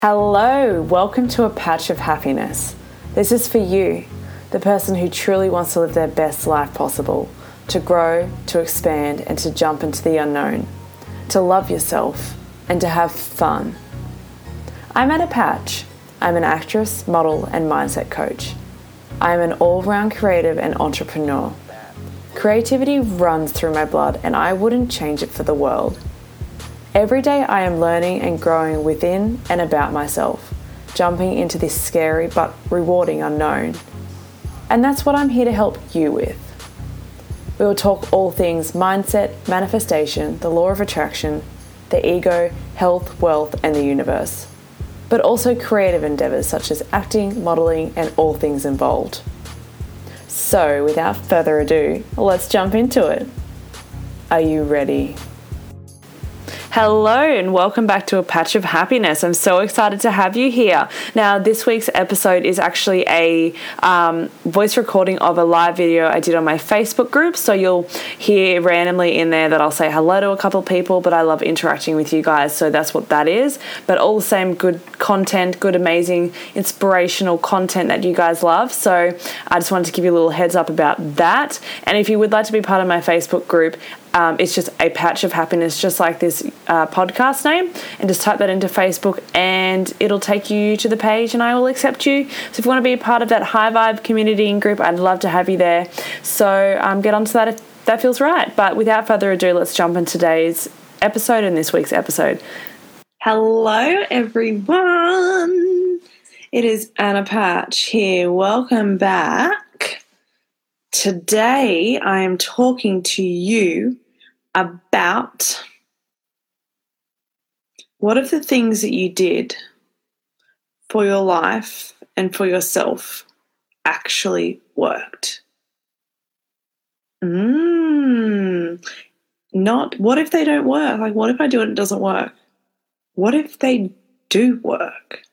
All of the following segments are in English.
Hello, welcome to A Patch of Happiness. This is for you, the person who truly wants to live their best life possible, to grow, to expand, and to jump into the unknown, to love yourself, and to have fun. I'm Anna Patch. I'm an actress, model, and mindset coach. I am an all-round creative and entrepreneur. Creativity runs through my blood, and I wouldn't change it for the world. Every day I am learning and growing within and about myself, jumping into this scary but rewarding unknown. And that's what I'm here to help you with. We will talk all things mindset, manifestation, the law of attraction, the ego, health, wealth, and the universe. But also creative endeavours such as acting, modelling, and all things involved. So without further ado, let's jump into it. Are you ready? Hello and welcome back to A Patch of Happiness. I'm so excited to have you here. Now, this week's episode is actually a voice recording of a live video I did on my Facebook group. So you'll hear randomly in there that I'll say hello to a couple of people, but I love interacting with you guys. So that's what that is. But all the same good content, good, amazing, inspirational content that you guys love. So I just wanted to give you a little heads up about that. And if you would like to be part of my Facebook group, it's just A Patch of Happiness, just like this podcast name, and just type that into Facebook and it'll take you to the page and I will accept you. So if you want to be a part of that high vibe community and group, I'd love to have you there. So get onto that if that feels right. But without further ado, let's jump into today's episode and this week's episode. Hello everyone, it is Anna Patch here. Welcome back. Today I am talking to you about what of the things that you did for your life and for yourself actually worked. Not what if they don't work? Like, what if I do it and it doesn't work? What if they do work?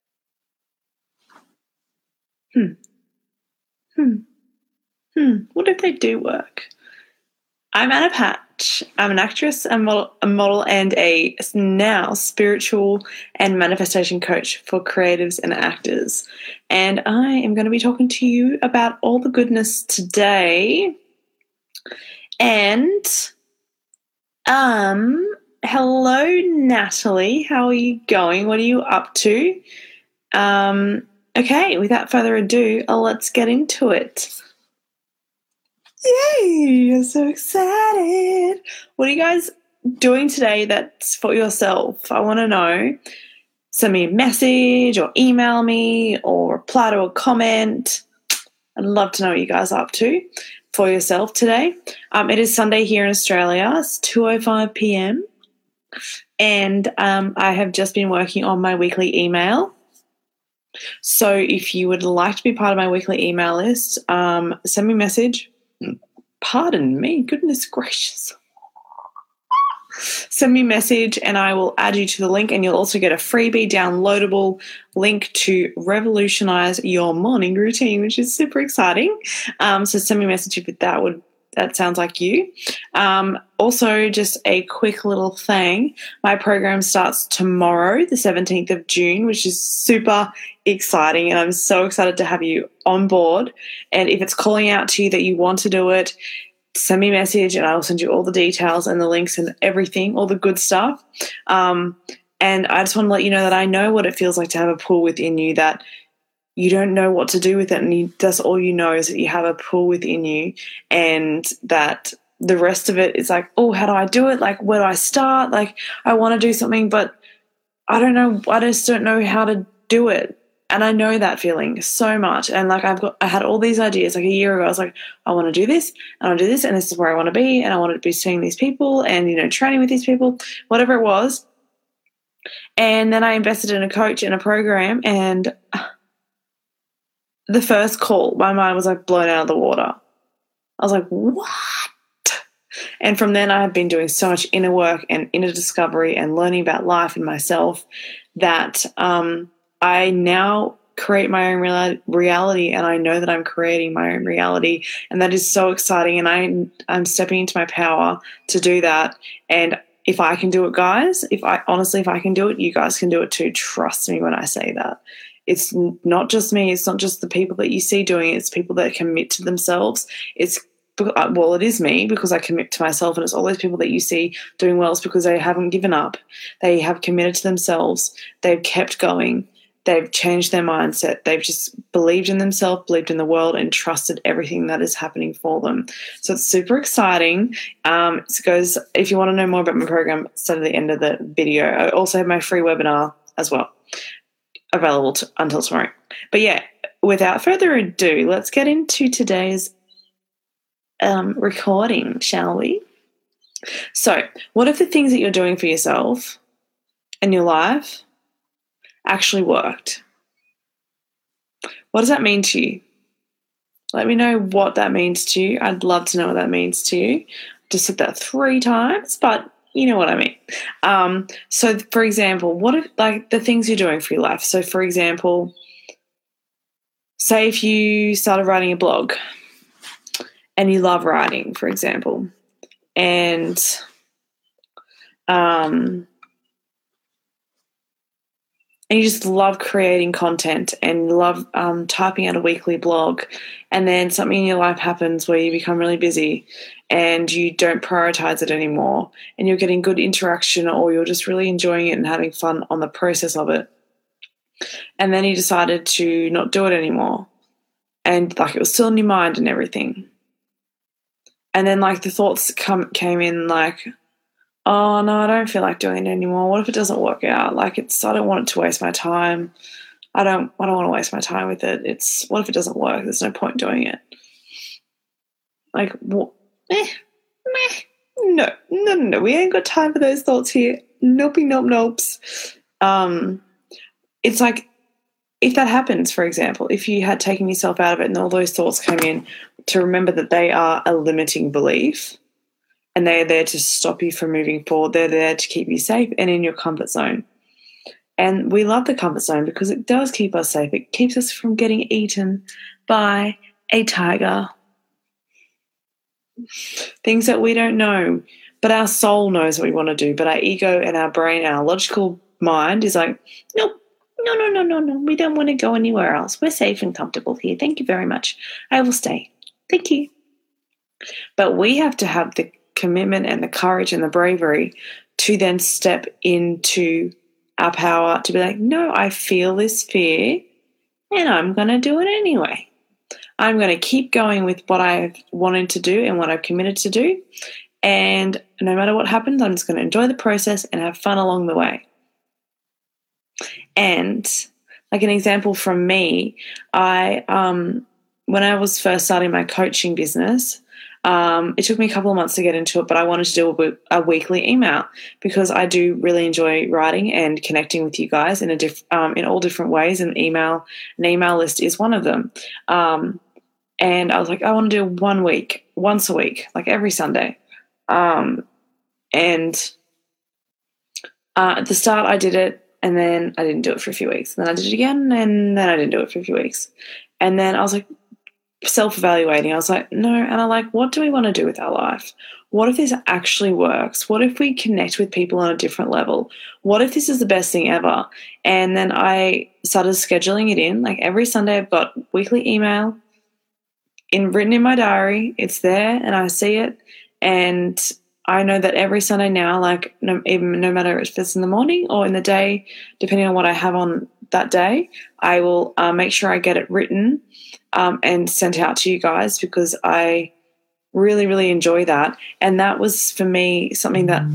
What if they do work? I'm Anna Patch. I'm an actress, a model and a now spiritual and manifestation coach for creatives and actors. And I am going to be talking to you about all the goodness today. And hello, Natalie. How are you going? What are you up to? Okay, without further ado, let's get into it. Yay! I'm so excited. What are you guys doing today that's for yourself? I want to know. Send me a message or email me or reply to a comment. I'd love to know what you guys are up to for yourself today. It is Sunday here in Australia. It's 2:05 p.m. And I have just been working on my weekly email. So if you would like to be part of my weekly email list, send me a message. Pardon me, goodness gracious. Send me a message and I will add you to the link, and you'll also get a freebie downloadable link to revolutionize your morning routine, which is super exciting. So send me a message if that sounds like you. Also, just a quick little thing. My program starts tomorrow, the 17th of June, which is super exciting, and I'm so excited to have you on board. And if it's calling out to you that you want to do it, send me a message and I will send you all the details and the links and everything, all the good stuff. And I just want to let you know that I know what it feels like to have a pull within you that you don't know what to do with it, and that's all you know is that you have a pull within you, and that the rest of it is like, oh, how do I do it? Like, where do I start? Like, I want to do something, but I don't know. I just don't know how to do it. And I know that feeling so much. And like, I had all these ideas like a year ago. I was like, I want to do this and I'll do this, and this is where I want to be, and I want to be seeing these people and, training with these people, whatever it was. And then I invested in a coach and a program, and the first call, my mind was like blown out of the water. I was like, what? And from then I have been doing so much inner work and inner discovery and learning about life and myself that I now create my own reality, and I know that I'm creating my own reality, and that is so exciting, and I'm stepping into my power to do that. And if I can do it, guys, if I can do it, you guys can do it too. Trust me when I say that. It's not just me. It's not just the people that you see doing it. It's people that commit to themselves. It is me because I commit to myself, and it's all those people that you see doing well. It's because they haven't given up. They have committed to themselves. They've kept going. They've changed their mindset. They've just believed in themselves, believed in the world, and trusted everything that is happening for them. So it's super exciting. It goes, if you want to know more about my program, it's at the end of the video. I also have my free webinar as well, available until tomorrow. But yeah, without further ado, let's get into today's recording, shall we? So, what if the things that you're doing for yourself in your life actually worked? What does that mean to you? Let me know what that means to you. I'd love to know what that means to you. Just said that 3 times, but you know what I mean. So, for example, what if, like, the things you're doing for your life? So, for example, say if you started writing a blog and you love writing, for example, and you just love creating content and love typing out a weekly blog, and then something in your life happens where you become really busy and you don't prioritize it anymore, and you're getting good interaction, or you're just really enjoying it and having fun on the process of it, and then you decided to not do it anymore, and like it was still in your mind and everything, and then like the thoughts came in like, oh no, I don't feel like doing it anymore. What if it doesn't work out? Like I don't want it to waste my time. I don't want to waste my time with it. What if it doesn't work? There's no point doing it. Like, no. We ain't got time for those thoughts here. Nopes. It's like, if that happens, for example, if you had taken yourself out of it and all those thoughts came in, to remember that they are a limiting belief. And they are there to stop you from moving forward. They're there to keep you safe and in your comfort zone. And we love the comfort zone because it does keep us safe. It keeps us from getting eaten by a tiger. Things that we don't know. But our soul knows what we want to do. But our ego and our brain, our logical mind is like, nope, no. We don't want to go anywhere else. We're safe and comfortable here. Thank you very much. I will stay. Thank you. But we have to have the commitment and the courage and the bravery to then step into our power to be like, no, I feel this fear and I'm going to do it anyway. I'm going to keep going with what I've wanted to do and what I've committed to do. And no matter what happens, I'm just going to enjoy the process and have fun along the way. And like an example from me, when I was first starting my coaching business, it took me a couple of months to get into it, but I wanted to do a weekly email because I do really enjoy writing and connecting with you guys in all different ways. And an email list is one of them. And I was like, I want to do once a week, like every Sunday. And at the start I did it, and then I didn't do it for a few weeks. And then I did it again, and then I didn't do it for a few weeks. And then I was like, self-evaluating. I was like, no, and I like, what do we want to do with our life? What if this actually works? What if we connect with people on a different level? What if this is the best thing ever? And then I started scheduling it in. Like every Sunday I've got weekly email written in my diary. It's there and I see it. And I know that every Sunday now, like no matter if it's in the morning or in the day, depending on what I have on that day, I will make sure I get it written and sent out to you guys, because I really, really enjoy that. And that was for me something that,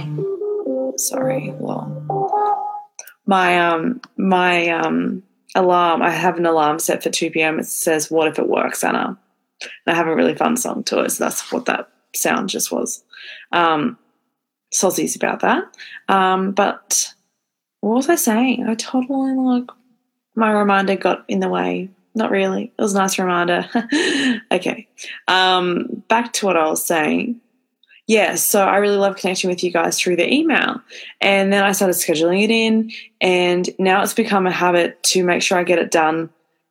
my alarm, I have an alarm set for 2 p.m. It says, "What if it works, Anna?" And I have a really fun song to it, so that's what that sound just was. Sozzies about that. But what was I saying? I totally, my reminder got in the way. Not really. It was a nice reminder. Okay. Back to what I was saying. Yeah, so I really love connecting with you guys through the email. And then I started scheduling it in, and now it's become a habit to make sure I get it done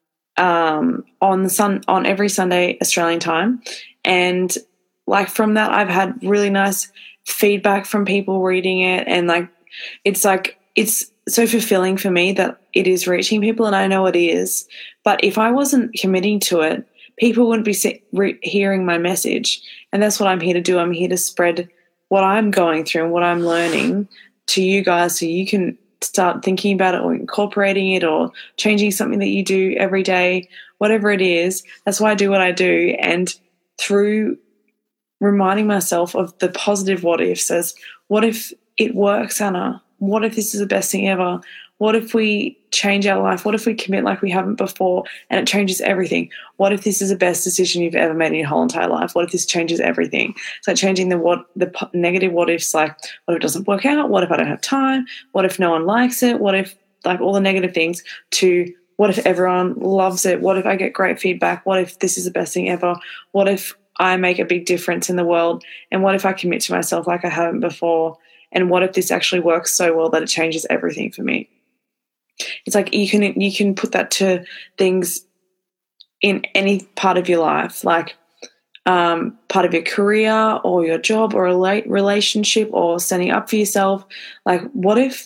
on every Sunday Australian time. And like from that, I've had really nice feedback from people reading it, and like it's so fulfilling for me that it is reaching people, and I know it is. But if I wasn't committing to it, people wouldn't be hearing my message, and that's what I'm here to do. I'm here to spread what I'm going through and what I'm learning to you guys, so you can start thinking about it or incorporating it or changing something that you do every day, whatever it is. That's why I do what I do. And through reminding myself of the positive what ifs, as what if it works, Anna? What if this is the best thing ever? What if we change our life? What if we commit like we haven't before and it changes everything? What if this is the best decision you've ever made in your whole entire life? What if this changes everything? It's like changing the negative what ifs, like what if it doesn't work out? What if I don't have time? What if no one likes it? What if, like, all the negative things, to what if everyone loves it? What if I get great feedback? What if this is the best thing ever? What if I make a big difference in the world? And what if I commit to myself like I haven't before? And what if this actually works so well that it changes everything for me? It's like you can put that to things in any part of your life, like part of your career or your job or a relationship or standing up for yourself. Like, what if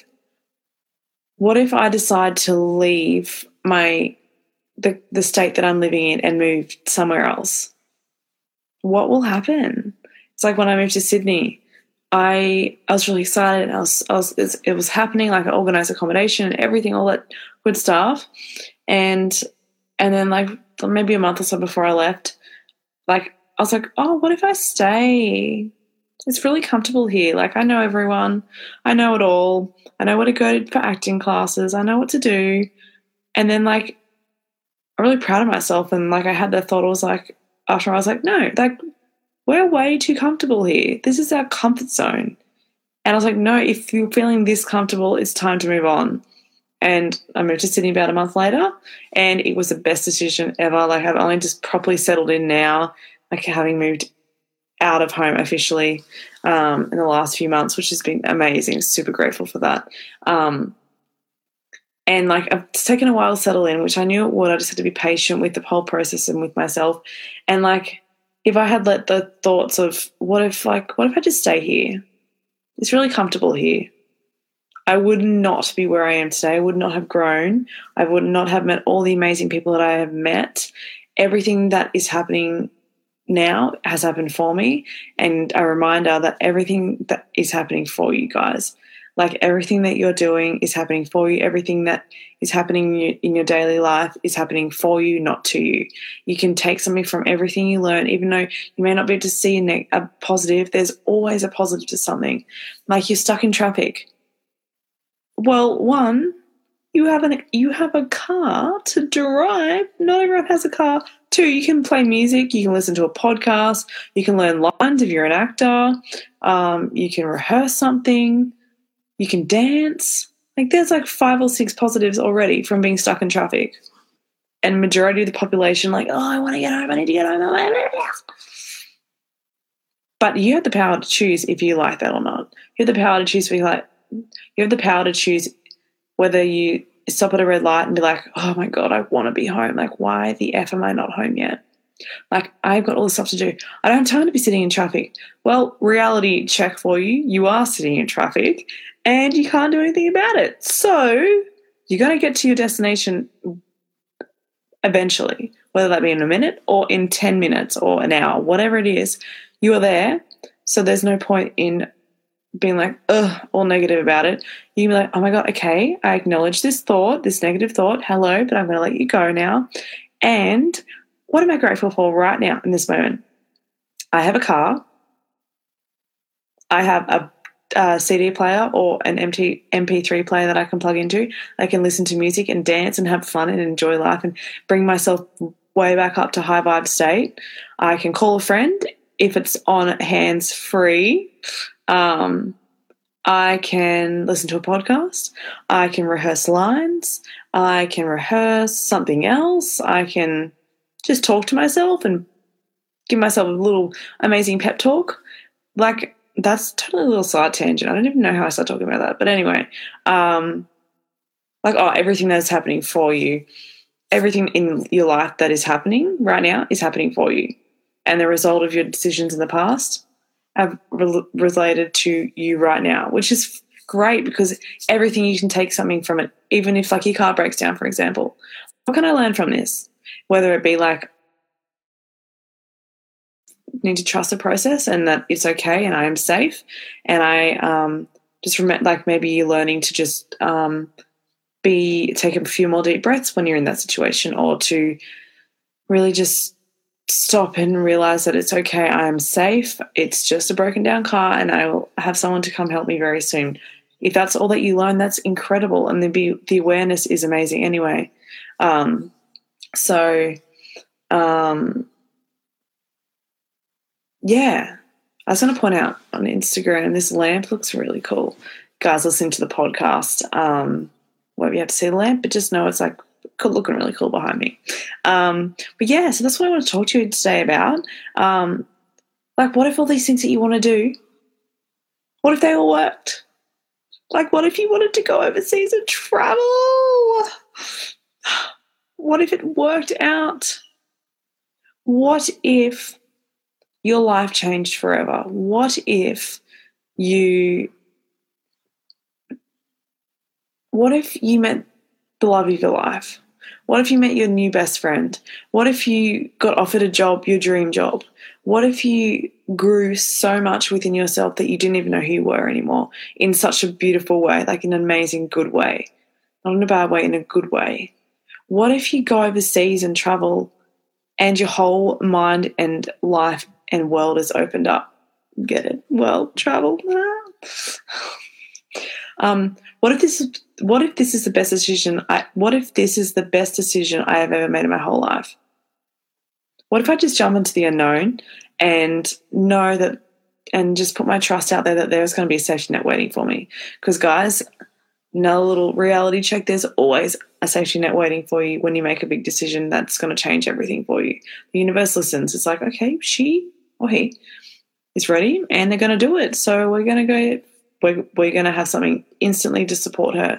I decide to leave the state that I'm living in and move somewhere else? What will happen? It's like when I moved to Sydney, I was really excited. It was happening. Like, I organised accommodation and everything, all that good stuff. And then, like, maybe a month or so before I left, like, I was like, oh, what if I stay? It's really comfortable here. Like, I know everyone. I know it all. I know where to go for acting classes. I know what to do. And then, like, I'm really proud of myself. And, like, I had that thought. I was like, after I was like, no, like, we're way too comfortable here. This is our comfort zone. And I was like, no, if you're feeling this comfortable, it's time to move on. And I moved to Sydney about a month later, and it was the best decision ever. Like, I've only just properly settled in now, like, having moved out of home officially in the last few months, which has been amazing. Super grateful for that. And, like, it's taken a while to settle in, which I knew it would. I just had to be patient with the whole process and with myself. And, like, if I had let the thoughts of what if I just stay here? It's really comfortable here. I would not be where I am today. I would not have grown. I would not have met all the amazing people that I have met. Everything that is happening now has happened for me, and a reminder that everything that is happening for you guys. Like, everything that you're doing is happening for you. Everything that is happening in your daily life is happening for you, not to you. You can take something from everything you learn, even though you may not be able to see a positive. There's always a positive to something. Like, you're stuck in traffic. Well, one, you have a car to drive. Not everyone has a car. Two, you can play music. You can listen to a podcast. You can learn lines if you're an actor. You can rehearse something. You can dance. Like, there's like 5 or 6 positives already from being stuck in traffic. And majority of the population, like, oh, I want to get home. I need to get home. But you have the power to choose if you like that or not. You have the power to choose if you like. You have the power to choose whether you stop at a red light and be like, oh my God, I want to be home. Like, why the F am I not home yet? Like, I've got all this stuff to do. I don't have time to be sitting in traffic. Well, reality check for you. You are sitting in traffic and you can't do anything about it. So you're going to get to your destination eventually, whether that be in a minute or in 10 minutes or an hour, whatever it is, you are there. So there's no point in being like, ugh, all negative about it. You can be like, oh my God, okay, I acknowledge this thought, this negative thought, hello, but I'm going to let you go now. And what am I grateful for right now in this moment? I have a car. I have a CD player or an MP3 player that I can plug into. I can listen to music and dance and have fun and enjoy life and bring myself way back up to high vibe state. I can call a friend if it's on hands free. I can listen to a podcast. I can rehearse lines. I can rehearse something else. I can just talk to myself and give myself a little amazing pep talk. Like, that's totally a little side tangent. I don't even know how I started talking about that. But anyway, everything that's happening for you, everything in your life that is happening right now is happening for you. And the result of your decisions in the past have related to you right now, which is great because everything you can take something from it, even if like your car breaks down, for example. What can I learn from this? Whether it be like need to trust the process and that it's okay and I am safe, and I just remember like maybe you're learning to just take a few more deep breaths when you're in that situation, or to really just stop and realize that it's okay, I am safe, it's just a broken down car and I will have someone to come help me very soon. If that's all that you learn, that's incredible, and the awareness is amazing anyway. Yeah, I was going to point out on Instagram, this lamp looks really cool. Guys listening to the podcast won't be able to see the lamp, but just know it's like looking really cool behind me. But yeah, so that's what I want to talk to you today about. Like, what if all these things that you want to do, what if they all worked? Like, what if you wanted to go overseas and travel? What if it worked out? What if your life changed forever? What if you met the love of your life? What if you met your new best friend? What if you got offered a job, your dream job? What if you grew so much within yourself that you didn't even know who you were anymore, in such a beautiful way, like in an amazing good way, not in a bad way, in a good way? What if you go overseas and travel and your whole mind and life and world is opened up? Get it? Well, travel. What if this is the best decision? What if this is the best decision I have ever made in my whole life? What if I just jump into the unknown and know that, and just put my trust out there that there's going to be a safety net waiting for me? Because guys, another little reality check, there's always a safety net waiting for you when you make a big decision that's going to change everything for you. The universe listens. It's like, okay, she or he is ready and they're going to do it. So we're going to have something instantly to support her.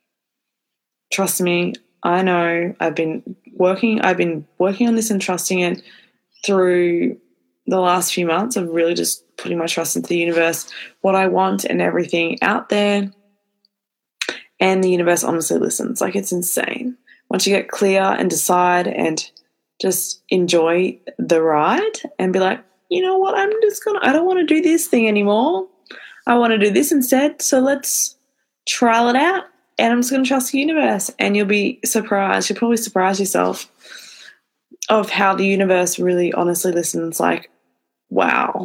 Trust me, I know. I've been working on this and trusting it through the last few months of really just putting my trust into the universe, what I want and everything out there. And the universe honestly listens. Like, it's insane. Once you get clear and decide and just enjoy the ride and be like, you know what, I don't want to do this thing anymore. I want to do this instead. So let's trial it out. And I'm just going to trust the universe. And you'll be surprised. You'll probably surprise yourself of how the universe really honestly listens. Like, wow.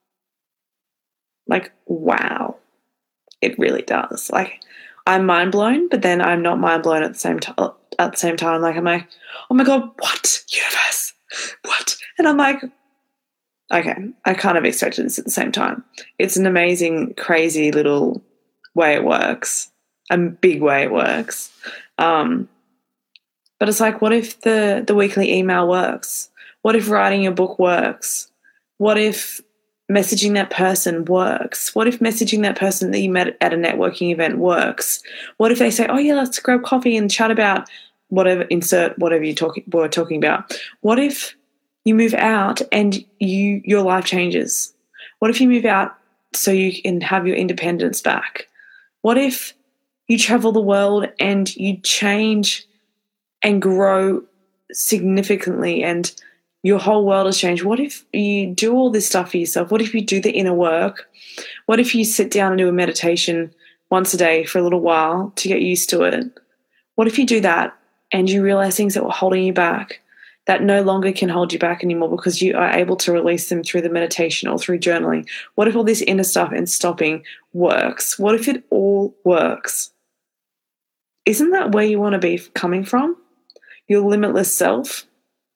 Like, wow. It really does. Like, I'm mind blown, but then I'm not mind blown at the same time. Like, I'm like, oh my God, what? Universe? What? And I'm like, okay, I kind of expected this at the same time. It's an amazing, crazy little way it works. A big way it works. But it's like, what if the weekly email works? What if writing your book works? What if messaging that person works? What if messaging that person that you met at a networking event works? What if they say, oh yeah, let's grab coffee and chat about whatever, insert whatever we're talking about? What if you move out and your life changes? What if you move out so you can have your independence back? What if you travel the world and you change and grow significantly and your whole world has changed? What if you do all this stuff for yourself? What if you do the inner work? What if you sit down and do a meditation once a day for a little while to get used to it? What if you do that and you realize things that were holding you back that no longer can hold you back anymore because you are able to release them through the meditation or through journaling? What if all this inner stuff and stopping works? What if it all works? Isn't that where you want to be coming from? Your limitless self?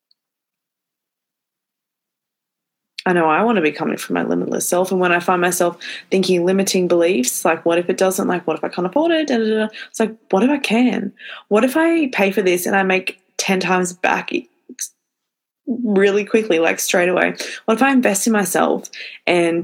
I know I want to be coming from my limitless self. And when I find myself thinking limiting beliefs, like what if it doesn't, like what if I can't afford it? Da, da, da. It's like, what if I can? What if I pay for this and I make 10 times back really quickly, like straight away? What if I invest in myself and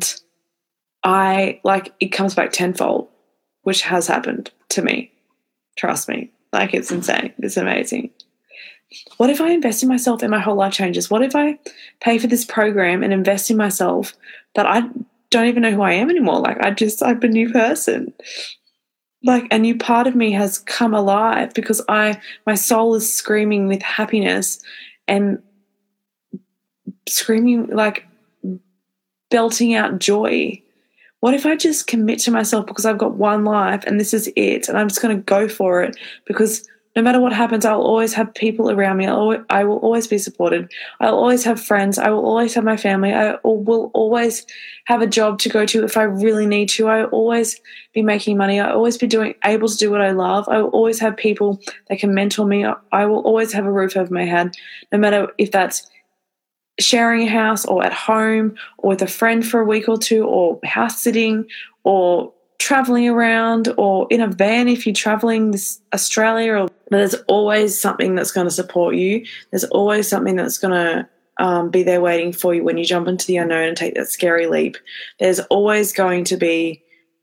it comes back tenfold, which has happened to me. Trust me. Like, it's insane. It's amazing. What if I invest in myself and my whole life changes? What if I pay for this program and invest in myself that I don't even know who I am anymore. Like, I'm a new person. Like, a new part of me has come alive because my soul is screaming with happiness and screaming, like, belting out joy. What if I just commit to myself because I've got one life and this is it, and I'm just going to go for it, because no matter what happens, I'll always have people around me. I will always be supported. I'll always have friends. I will always have my family. I will always have a job to go to if I really need to. I will always be making money. I will always be able to do what I love. I will always have people that can mentor me. I will always have a roof over my head, no matter if that's sharing a house or at home or with a friend for a week or two, or house sitting, or traveling around, or in a van if you're traveling this Australia. There's always something that's going to support you. There's always something that's going to be there waiting for you when you jump into the unknown and take that scary leap. There's always going to be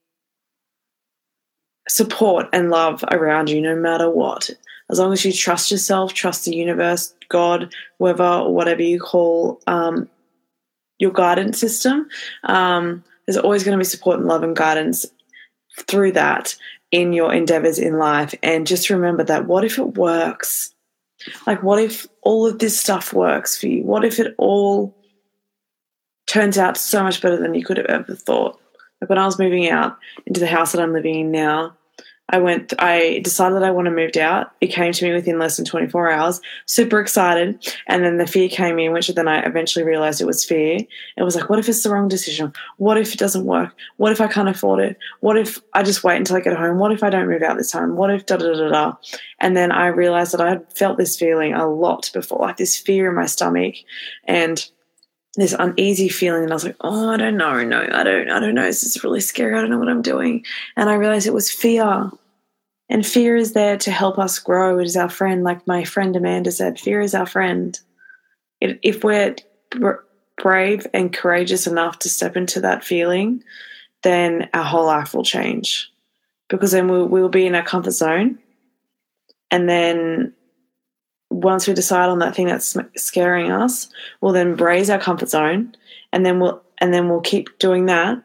support and love around you no matter what. As long as you trust yourself, trust the universe, God, whoever, or whatever you call your guidance system, there's always going to be support and love and guidance through that in your endeavors in life. And just remember that, what if it works? Like, what if all of this stuff works for you? What if it all turns out so much better than you could have ever thought? Like, when I was moving out into the house that I'm living in now, I decided that I want to move out. It came to me within less than 24 hours, super excited. And then the fear came in, which then I eventually realized it was fear. It was like, what if it's the wrong decision? What if it doesn't work? What if I can't afford it? What if I just wait until I get home? What if I don't move out this time? What if da-da-da-da-da? And then I realized that I had felt this feeling a lot before, like this fear in my stomach and this uneasy feeling. And I was like, oh, I don't know. I don't know. This is really scary. I don't know what I'm doing. And I realized it was fear. And fear is there to help us grow. It is our friend. Like my friend Amanda said, fear is our friend. If we're brave and courageous enough to step into that feeling, then our whole life will change. Because then we'll be in our comfort zone. And then once we decide on that thing that's scaring us, we'll then raise our comfort zone, and then we'll keep doing that.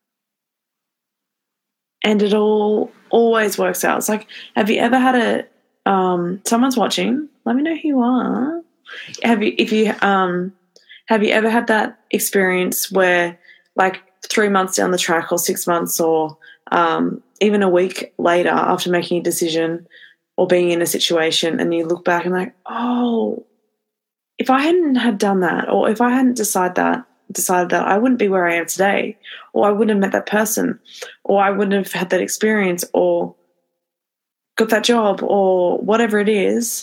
And it all always works out. It's like, have you ever had someone's watching? Let me know who you are. Have you ever had that experience where, like, 3 months down the track, or 6 months, or even a week later after making a decision or being in a situation, and you look back and like, oh, if I hadn't had done that, or if I hadn't decided that, I wouldn't be where I am today, or I wouldn't have met that person, or I wouldn't have had that experience, or got that job, or whatever it is.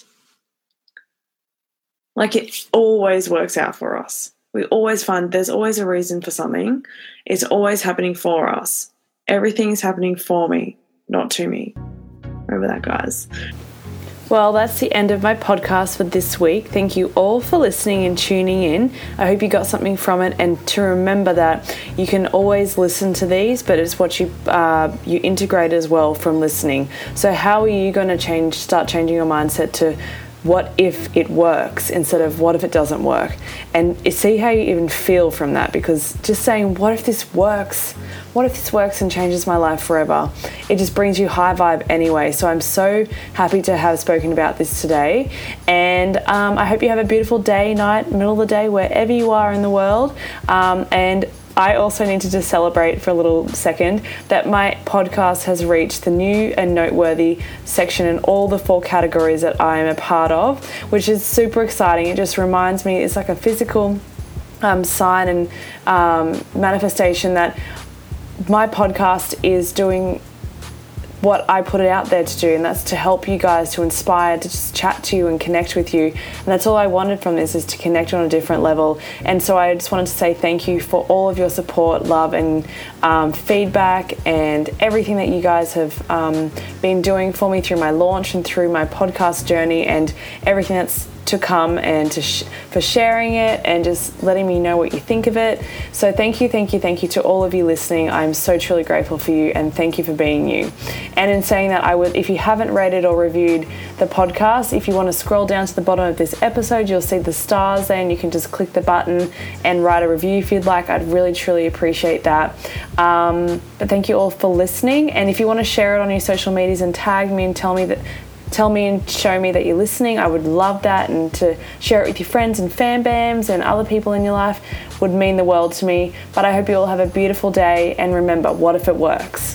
Like, it always works out for us. We always find there's always a reason for something. It's always happening for us. Everything is happening for me, not to me. Remember that, guys. Well, that's the end of my podcast for this week. Thank you all for listening and tuning in. I hope you got something from it, and to remember that you can always listen to these, but it's what you integrate as well from listening. So how are you going to start changing your mindset to what if it works instead of what if it doesn't work? And see how you even feel from that, because just saying, what if this works? What if this works and changes my life forever? It just brings you high vibe anyway. So I'm so happy to have spoken about this today. And I hope you have a beautiful day, night, middle of the day, wherever you are in the world. And I also need to just celebrate for a little second that my podcast has reached the new and noteworthy section in all the 4 categories that I am a part of, which is super exciting. It just reminds me, it's like a physical sign and manifestation that my podcast is doing what I put it out there to do, and that's to help you guys, to inspire, to just chat to you and connect with you. And that's all I wanted from this, is to connect on a different level. And so I just wanted to say thank you for all of your support, love, and feedback, and everything that you guys have been doing for me through my launch and through my podcast journey, and everything that's to come and for sharing it and just letting me know what you think of it. So thank you to all of you listening. I'm so truly grateful for you, and thank you for being you. And in saying that, if you haven't rated or reviewed the podcast, if you want to scroll down to the bottom of this episode, you'll see the stars there, and you can just click the button and write a review if you'd like. I'd really truly appreciate that. But thank you all for listening, and if you want to share it on your social medias and tag me and tell me and show me that you're listening, I would love that. And to share it with your friends and fan bams and other people in your life would mean the world to me. But I hope you all have a beautiful day, and remember, what if it works?